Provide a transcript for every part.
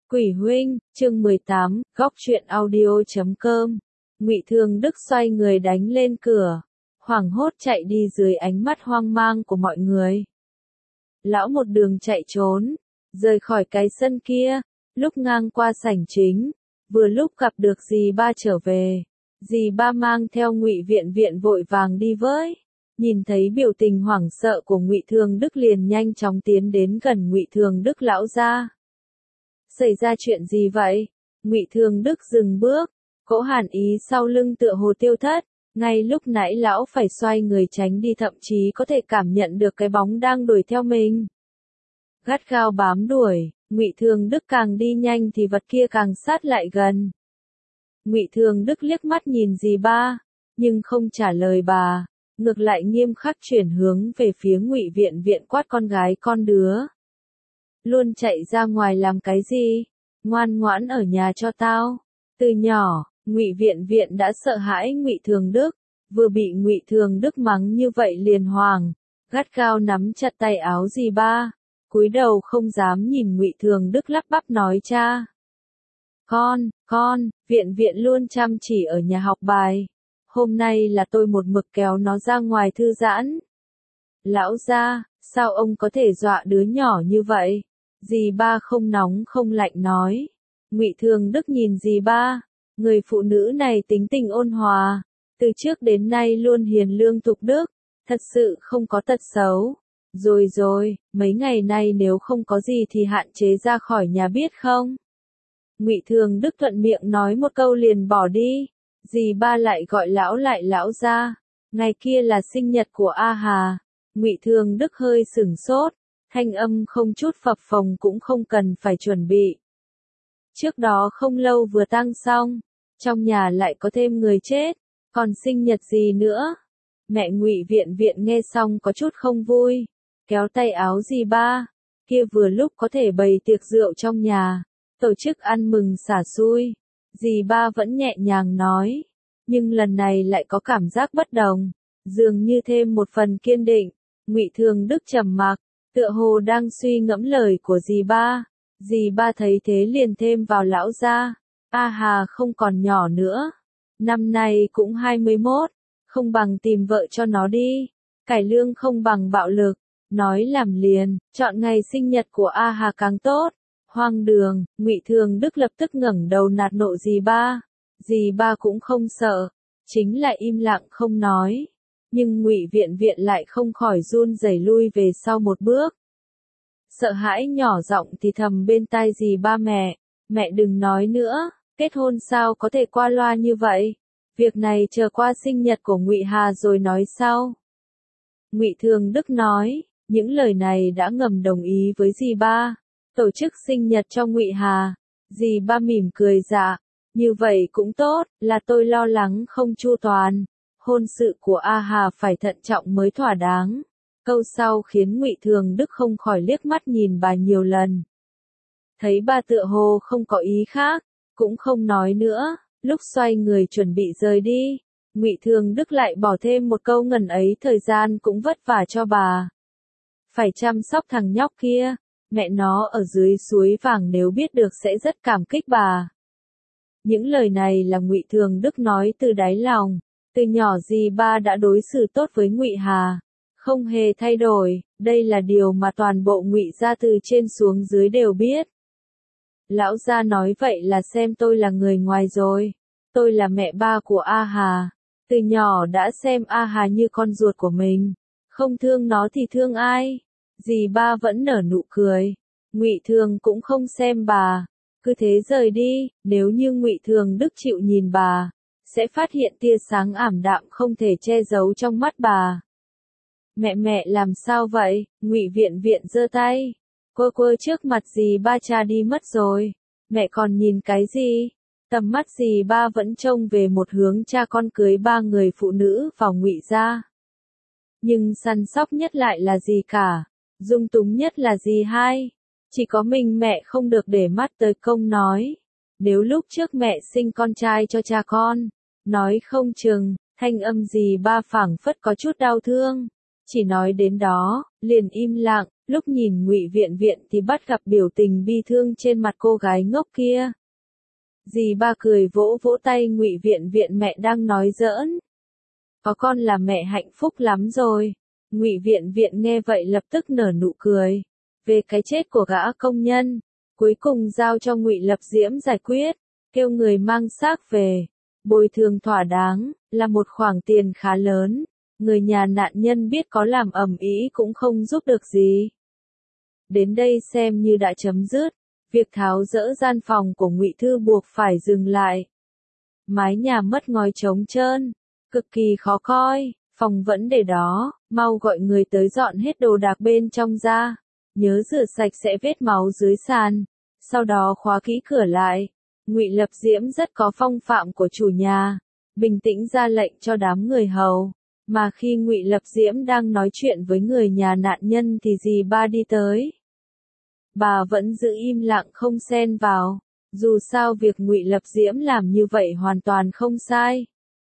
Quỷ huynh, chương 18, góc truyện audio.com. Ngụy Thường Đức xoay người đánh lên cửa, hoảng hốt chạy đi dưới ánh mắt hoang mang của mọi người. Lão một đường chạy trốn, rời khỏi cái sân kia, lúc ngang qua sảnh chính, vừa lúc gặp được dì ba trở về. Dì ba mang theo Ngụy Viện Viện vội vàng đi với. Nhìn thấy biểu tình hoảng sợ của Ngụy Thường Đức liền nhanh chóng tiến đến gần Ngụy Thường Đức lão gia. Xảy ra chuyện gì vậy? Ngụy Thường Đức dừng bước, cỗ hàn ý sau lưng tựa hồ tiêu thất, ngay lúc nãy lão phải xoay người tránh đi thậm chí có thể cảm nhận được cái bóng đang đuổi theo mình. Gắt gao bám đuổi, Ngụy Thường Đức càng đi nhanh thì vật kia càng sát lại gần. Ngụy Thường Đức liếc mắt nhìn dì ba, nhưng không trả lời bà, ngược lại nghiêm khắc chuyển hướng về phía Ngụy Viện Viện quát con gái con đứa. Luôn chạy ra ngoài làm cái gì? Ngoan ngoãn ở nhà cho tao. Từ nhỏ, Ngụy Viện Viện đã sợ hãi Ngụy Thường Đức, vừa bị Ngụy Thường Đức mắng như vậy liền hoảng, gắt gao nắm chặt tay áo dì ba, cúi đầu không dám nhìn Ngụy Thường Đức lắp bắp nói cha. Con, Viện Viện luôn chăm chỉ ở nhà học bài. Hôm nay là tôi một mực kéo nó ra ngoài thư giãn. Lão gia, sao ông có thể dọa đứa nhỏ như vậy? Dì ba không nóng không lạnh nói. Ngụy Thường Đức nhìn dì ba, người phụ nữ này tính tình ôn hòa, từ trước đến nay luôn hiền lương thục đức, thật sự không có tật xấu. Rồi, mấy ngày nay nếu không có gì thì hạn chế ra khỏi nhà biết không? Ngụy Thường Đức thuận miệng nói một câu liền bỏ đi. Dì ba lại gọi lão lại lão ra. Ngày kia là sinh nhật của A Hà. Ngụy Thường Đức hơi sửng sốt, thanh âm không chút phập phồng cũng không cần phải chuẩn bị. Trước đó không lâu vừa tang xong, trong nhà lại có thêm người chết, còn sinh nhật gì nữa? Mẹ Ngụy Viện Viện nghe xong có chút không vui, kéo tay áo dì ba, kia vừa lúc có thể bày tiệc rượu trong nhà, tổ chức ăn mừng xả xui. Dì ba vẫn nhẹ nhàng nói, nhưng lần này lại có cảm giác bất đồng, dường như thêm một phần kiên định. Ngụy Thường Đức trầm mặc, tựa hồ đang suy ngẫm lời của dì ba. Dì ba thấy thế liền thêm vào lão gia, A Hà không còn nhỏ nữa, năm nay cũng 21, không bằng tìm vợ cho nó đi, cải lương không bằng bạo lực, nói làm liền, chọn ngày sinh nhật của A Hà càng tốt. Hoang đường, Ngụy Thường Đức lập tức ngẩng đầu nạt nộ dì ba. Dì ba cũng không sợ, chính là im lặng không nói. Nhưng Ngụy Viện Viện lại không khỏi run rẩy lui về sau một bước. Sợ hãi nhỏ giọng thì thầm bên tai dì ba mẹ đừng nói nữa, kết hôn sao có thể qua loa như vậy, việc này chờ qua sinh nhật của Ngụy Hà rồi nói sau. Ngụy Thường Đức nói, những lời này đã ngầm đồng ý với dì ba, tổ chức sinh nhật cho Ngụy Hà. Dì ba mỉm cười dạ, như vậy cũng tốt, là tôi lo lắng không chu toàn. Hôn sự của A Hà phải thận trọng mới thỏa đáng. Câu sau khiến Ngụy Thường Đức không khỏi liếc mắt nhìn bà nhiều lần. Thấy bà tựa hồ không có ý khác, cũng không nói nữa, lúc xoay người chuẩn bị rời đi, Ngụy Thường Đức lại bỏ thêm một câu ngần ấy thời gian cũng vất vả cho bà. Phải chăm sóc thằng nhóc kia, mẹ nó ở dưới suối vàng nếu biết được sẽ rất cảm kích bà. Những lời này là Ngụy Thường Đức nói từ đáy lòng. Từ nhỏ dì ba đã đối xử tốt với Ngụy Hà, không hề thay đổi, đây là điều mà toàn bộ Ngụy gia từ trên xuống dưới đều biết. Lão gia nói vậy là xem tôi là người ngoài rồi. Tôi là mẹ ba của A Hà, từ nhỏ đã xem A Hà như con ruột của mình, không thương nó thì thương ai? Dì ba vẫn nở nụ cười. Ngụy Thường cũng không xem bà, cứ thế rời đi. Nếu như Ngụy Thường Đức chịu nhìn bà, sẽ phát hiện tia sáng ảm đạm không thể che giấu trong mắt bà. Mẹ làm sao vậy? Ngụy Viện Viện giơ tay, quơ trước mặt dì ba, cha đi mất rồi. Mẹ còn nhìn cái gì? Tầm mắt dì ba vẫn trông về một hướng, cha con cưới 3 người phụ nữ vào Ngụy gia. Nhưng săn sóc nhất lại là dì cả, dung túng nhất là dì hai. Chỉ có mình mẹ không được để mắt tới công nói. Nếu lúc trước mẹ sinh con trai cho cha con, nói không chừng, thanh âm dì ba phảng phất có chút đau thương. Chỉ nói đến đó, liền im lặng, lúc nhìn Ngụy Viện Viện thì bắt gặp biểu tình bi thương trên mặt cô gái ngốc kia. Dì ba cười vỗ vỗ tay Ngụy Viện Viện, mẹ đang nói giỡn. Có con là mẹ hạnh phúc lắm rồi. Ngụy Viện Viện nghe vậy lập tức nở nụ cười. Về cái chết của gã công nhân, cuối cùng giao cho Ngụy Lập Diễm giải quyết, kêu người mang xác về, bồi thường thỏa đáng, là một khoản tiền khá lớn. Người nhà nạn nhân biết có làm ầm ĩ cũng không giúp được gì. Đến đây xem như đã chấm dứt, việc tháo dỡ gian phòng của Ngụy Thư buộc phải dừng lại. Mái nhà mất ngói trống trơn, cực kỳ khó coi, phòng vẫn để đó, mau gọi người tới dọn hết đồ đạc bên trong ra, nhớ rửa sạch sẽ vết máu dưới sàn, sau đó khóa kỹ cửa lại. Ngụy Lập Diễm rất có phong phạm của chủ nhà, bình tĩnh ra lệnh cho đám người hầu. Mà khi Ngụy Lập Diễm đang nói chuyện với người nhà nạn nhân thì dì ba đi tới. Bà vẫn giữ im lặng không xen vào, dù sao việc Ngụy Lập Diễm làm như vậy hoàn toàn không sai.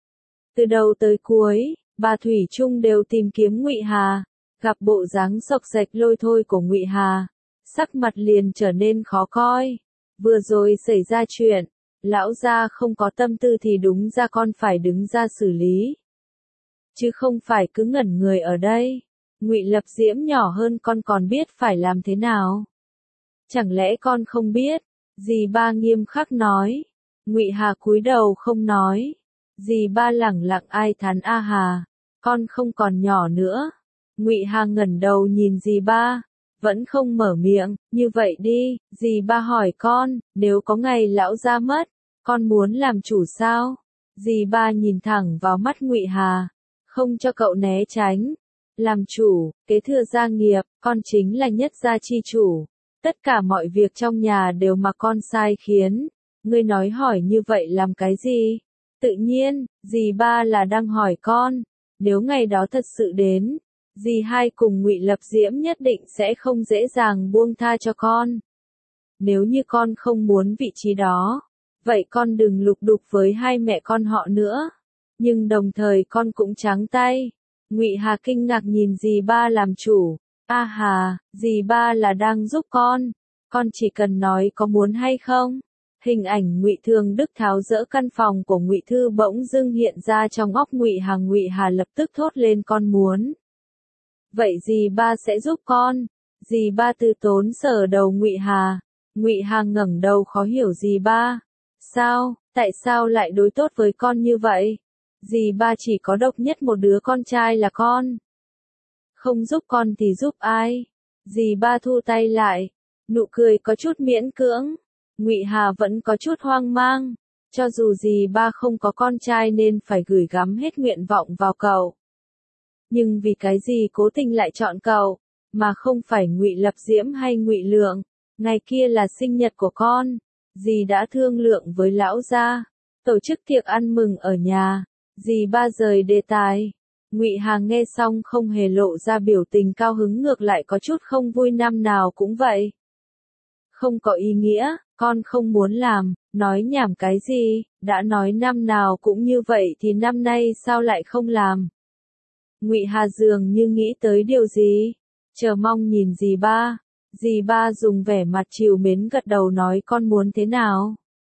Từ đầu tới cuối, bà thủy chung đều tìm kiếm Ngụy Hà, gặp bộ dáng xộc xệch lôi thôi của Ngụy Hà, sắc mặt liền trở nên khó coi. Vừa rồi xảy ra chuyện, lão gia không có tâm tư thì đúng ra con phải đứng ra xử lý, chứ không phải cứ ngẩn người ở đây. Ngụy Lập Diễm nhỏ hơn con còn biết phải làm thế nào. Chẳng lẽ con không biết? Dì ba nghiêm khắc nói. Ngụy Hà cúi đầu không nói. Dì ba lẳng lặng ai thán a hà, con không còn nhỏ nữa. Ngụy Hà ngẩng đầu nhìn dì ba, vẫn không mở miệng. Như vậy đi, dì ba hỏi con, nếu có ngày lão gia mất, con muốn làm chủ sao? Dì ba nhìn thẳng vào mắt Ngụy Hà, không cho cậu né tránh. Làm chủ, kế thừa gia nghiệp, con chính là nhất gia chi chủ. Tất cả mọi việc trong nhà đều mà con sai khiến. Ngươi nói hỏi như vậy làm cái gì? Tự nhiên, dì ba là đang hỏi con. Nếu ngày đó thật sự đến, dì hai cùng Ngụy Lập Diễm nhất định sẽ không dễ dàng buông tha cho con. Nếu như con không muốn vị trí đó, vậy con đừng lục đục với hai mẹ con họ nữa. Nhưng đồng thời con cũng trắng tay. Ngụy Hà kinh ngạc nhìn dì ba làm chủ. A hà, dì ba là đang giúp con chỉ cần nói có muốn hay không. Hình ảnh Ngụy Thường Đức tháo dỡ căn phòng của Ngụy Thư bỗng dưng hiện ra trong óc Ngụy Hà. Ngụy Hà lập tức thốt lên con muốn. Vậy dì ba sẽ giúp con. Dì ba từ tốn sờ đầu Ngụy Hà. Ngụy Hà ngẩng đầu khó hiểu dì ba. Sao, tại sao lại đối tốt với con như vậy? Dì ba chỉ có độc nhất một đứa con trai là con. Không giúp con thì giúp ai? Dì ba thu tay lại, nụ cười có chút miễn cưỡng. Ngụy Hà vẫn có chút hoang mang, cho dù dì ba không có con trai nên phải gửi gắm hết nguyện vọng vào cậu. Nhưng vì cái gì cố tình lại chọn cậu, mà không phải Ngụy Lập Diễm hay Ngụy Lượng? Ngày kia là sinh nhật của con, dì đã thương lượng với lão gia, tổ chức tiệc ăn mừng ở nhà. Dì ba rời đề tài. Ngụy Hà nghe xong không hề lộ ra biểu tình cao hứng, ngược lại có chút không vui. Năm nào cũng vậy. Không có ý nghĩa, con không muốn làm, nói nhảm cái gì, đã nói năm nào cũng như vậy thì năm nay sao lại không làm? Ngụy Hà dường như nghĩ tới điều gì, chờ mong nhìn dì ba. Dì ba dùng vẻ mặt trìu mến gật đầu nói con muốn thế nào?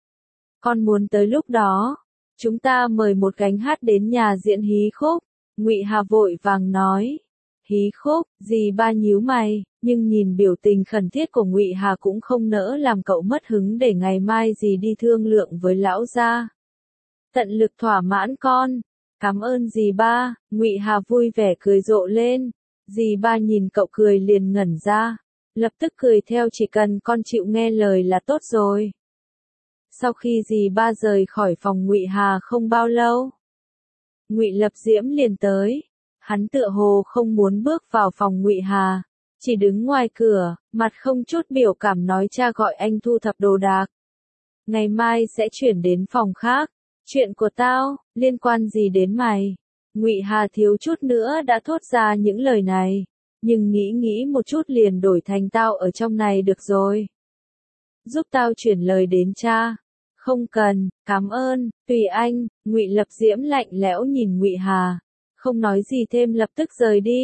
Con muốn tới lúc đó, chúng ta mời một gánh hát đến nhà diễn hí khúc. Ngụy Hà vội vàng nói. Hí khúc, dì ba nhíu mày, nhưng nhìn biểu tình khẩn thiết của Ngụy Hà cũng không nỡ làm cậu mất hứng, để ngày mai dì đi thương lượng với lão gia. Tận lực thỏa mãn con. Cảm ơn dì ba. Ngụy Hà vui vẻ cười rộ lên. Dì ba nhìn cậu cười liền ngẩn ra, lập tức cười theo, chỉ cần con chịu nghe lời là tốt rồi. Sau khi dì ba rời khỏi phòng Ngụy Hà không bao lâu, Ngụy Lập Diễm liền tới. Hắn tựa hồ không muốn bước vào phòng Ngụy Hà, chỉ đứng ngoài cửa, mặt không chút biểu cảm nói cha gọi anh thu thập đồ đạc. Ngày mai sẽ chuyển đến phòng khác. Chuyện của tao, liên quan gì đến mày? Ngụy Hà thiếu chút nữa đã thốt ra những lời này, nhưng nghĩ một chút liền đổi thành tao ở trong này được rồi. Giúp tao chuyển lời đến cha. Không cần, cảm ơn, tùy anh. Ngụy Lập Diễm lạnh lẽo nhìn Ngụy Hà, không nói gì thêm lập tức rời đi.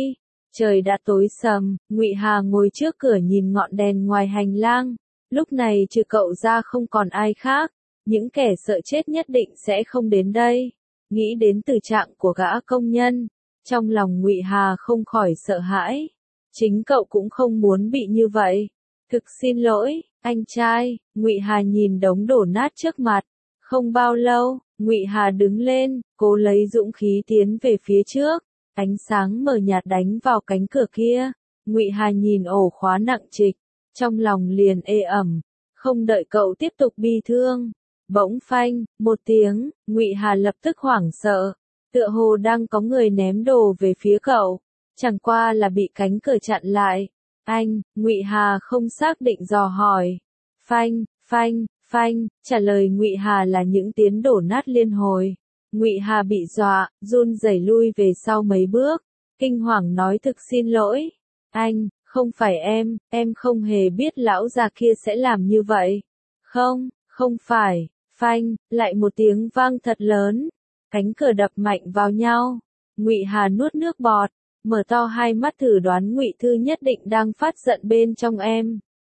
Trời đã tối sầm, Ngụy Hà ngồi trước cửa nhìn ngọn đèn ngoài hành lang. Lúc này trừ cậu ra không còn ai khác, những kẻ sợ chết nhất định sẽ không đến đây. Nghĩ đến tình trạng của gã công nhân, trong lòng Ngụy Hà không khỏi sợ hãi. Chính cậu cũng không muốn bị như vậy. Thực xin lỗi, anh trai. Ngụy Hà nhìn đống đổ nát trước mặt. Không bao lâu, Ngụy Hà đứng lên, cố lấy dũng khí tiến về phía trước. Ánh sáng mờ nhạt đánh vào cánh cửa kia. Ngụy Hà nhìn ổ khóa nặng trịch, trong lòng liền ê ẩm. Không đợi cậu tiếp tục bi thương, bỗng phanh một tiếng, Ngụy Hà lập tức hoảng sợ, tựa hồ đang có người ném đồ về phía cậu, chẳng qua là bị cánh cửa chặn lại. Anh, Ngụy Hà không xác định dò hỏi. Phanh, phanh, phanh, trả lời Ngụy Hà là những tiếng đổ nát liên hồi. Ngụy Hà bị dọa, run rẩy lui về sau mấy bước, kinh hoàng nói thực xin lỗi. Anh, không phải em không hề biết lão già kia sẽ làm như vậy. Không, không phải. Phanh, lại một tiếng vang thật lớn, cánh cửa đập mạnh vào nhau. Ngụy Hà nuốt nước bọt, mở to hai mắt thử đoán Ngụy Thư nhất định đang phát giận bên trong em.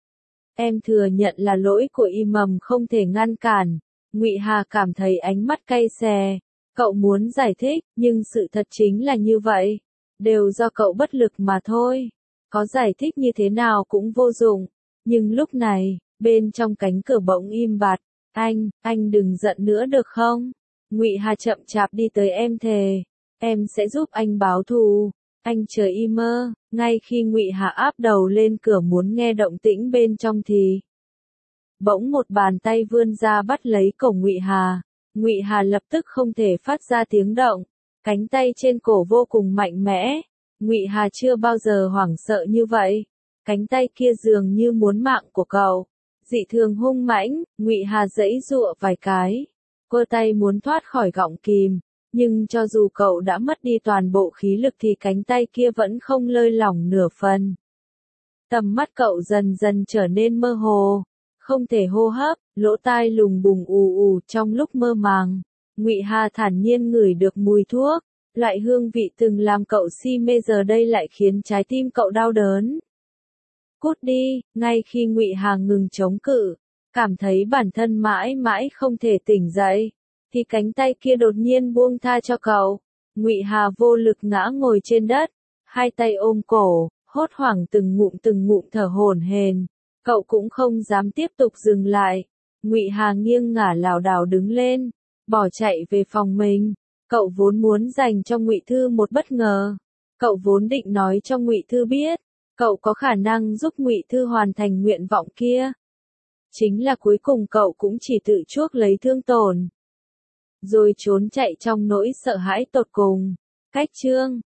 Em thừa nhận là lỗi của Y Mầm không thể ngăn cản. Ngụy Hà cảm thấy ánh mắt cay xè. Cậu muốn giải thích, nhưng sự thật chính là như vậy. Đều do cậu bất lực mà thôi. Có giải thích như thế nào cũng vô dụng. Nhưng lúc này, bên trong cánh cửa bỗng im bặt. Anh đừng giận nữa được không? Ngụy Hà chậm chạp đi tới em thề. Em sẽ giúp anh báo thù. Anh chờ y mơ. Ngay khi Ngụy Hà áp đầu lên cửa muốn nghe động tĩnh bên trong thì bỗng một bàn tay vươn ra bắt lấy cổ Ngụy Hà. Ngụy Hà lập tức không thể phát ra tiếng động. Cánh tay trên cổ vô cùng mạnh mẽ. Ngụy Hà chưa bao giờ hoảng sợ như vậy. Cánh tay kia dường như muốn mạng của cậu. Dị thường hung mãnh. Ngụy Hà giãy giụa vài cái. Cơ tay muốn thoát khỏi gọng kìm. Nhưng cho dù cậu đã mất đi toàn bộ khí lực thì cánh tay kia vẫn không lơi lỏng nửa phần. Tầm mắt cậu dần dần trở nên mơ hồ. Không thể hô hấp, lỗ tai lùng bùng ù ù trong lúc mơ màng. Ngụy Hà thản nhiên ngửi được mùi thuốc. Loại hương vị từng làm cậu si mê giờ đây lại khiến trái tim cậu đau đớn. Cút đi, ngay khi Ngụy Hà ngừng chống cự, cảm thấy bản thân mãi mãi không thể tỉnh dậy, thì cánh tay kia đột nhiên buông tha cho cậu. Ngụy Hà vô lực ngã ngồi trên đất, hai tay ôm cổ, hốt hoảng từng ngụm thở hổn hển. Cậu cũng không dám tiếp tục dừng lại. Ngụy Hà nghiêng ngả lảo đảo đứng lên, bỏ chạy về phòng mình. Cậu vốn muốn dành cho Ngụy Thư một bất ngờ. Cậu vốn định nói cho Ngụy Thư biết, cậu có khả năng giúp Ngụy Thư hoàn thành nguyện vọng kia. Chính là cuối cùng cậu cũng chỉ tự chuốc lấy thương tổn, rồi trốn chạy trong nỗi sợ hãi tột cùng. Cách chương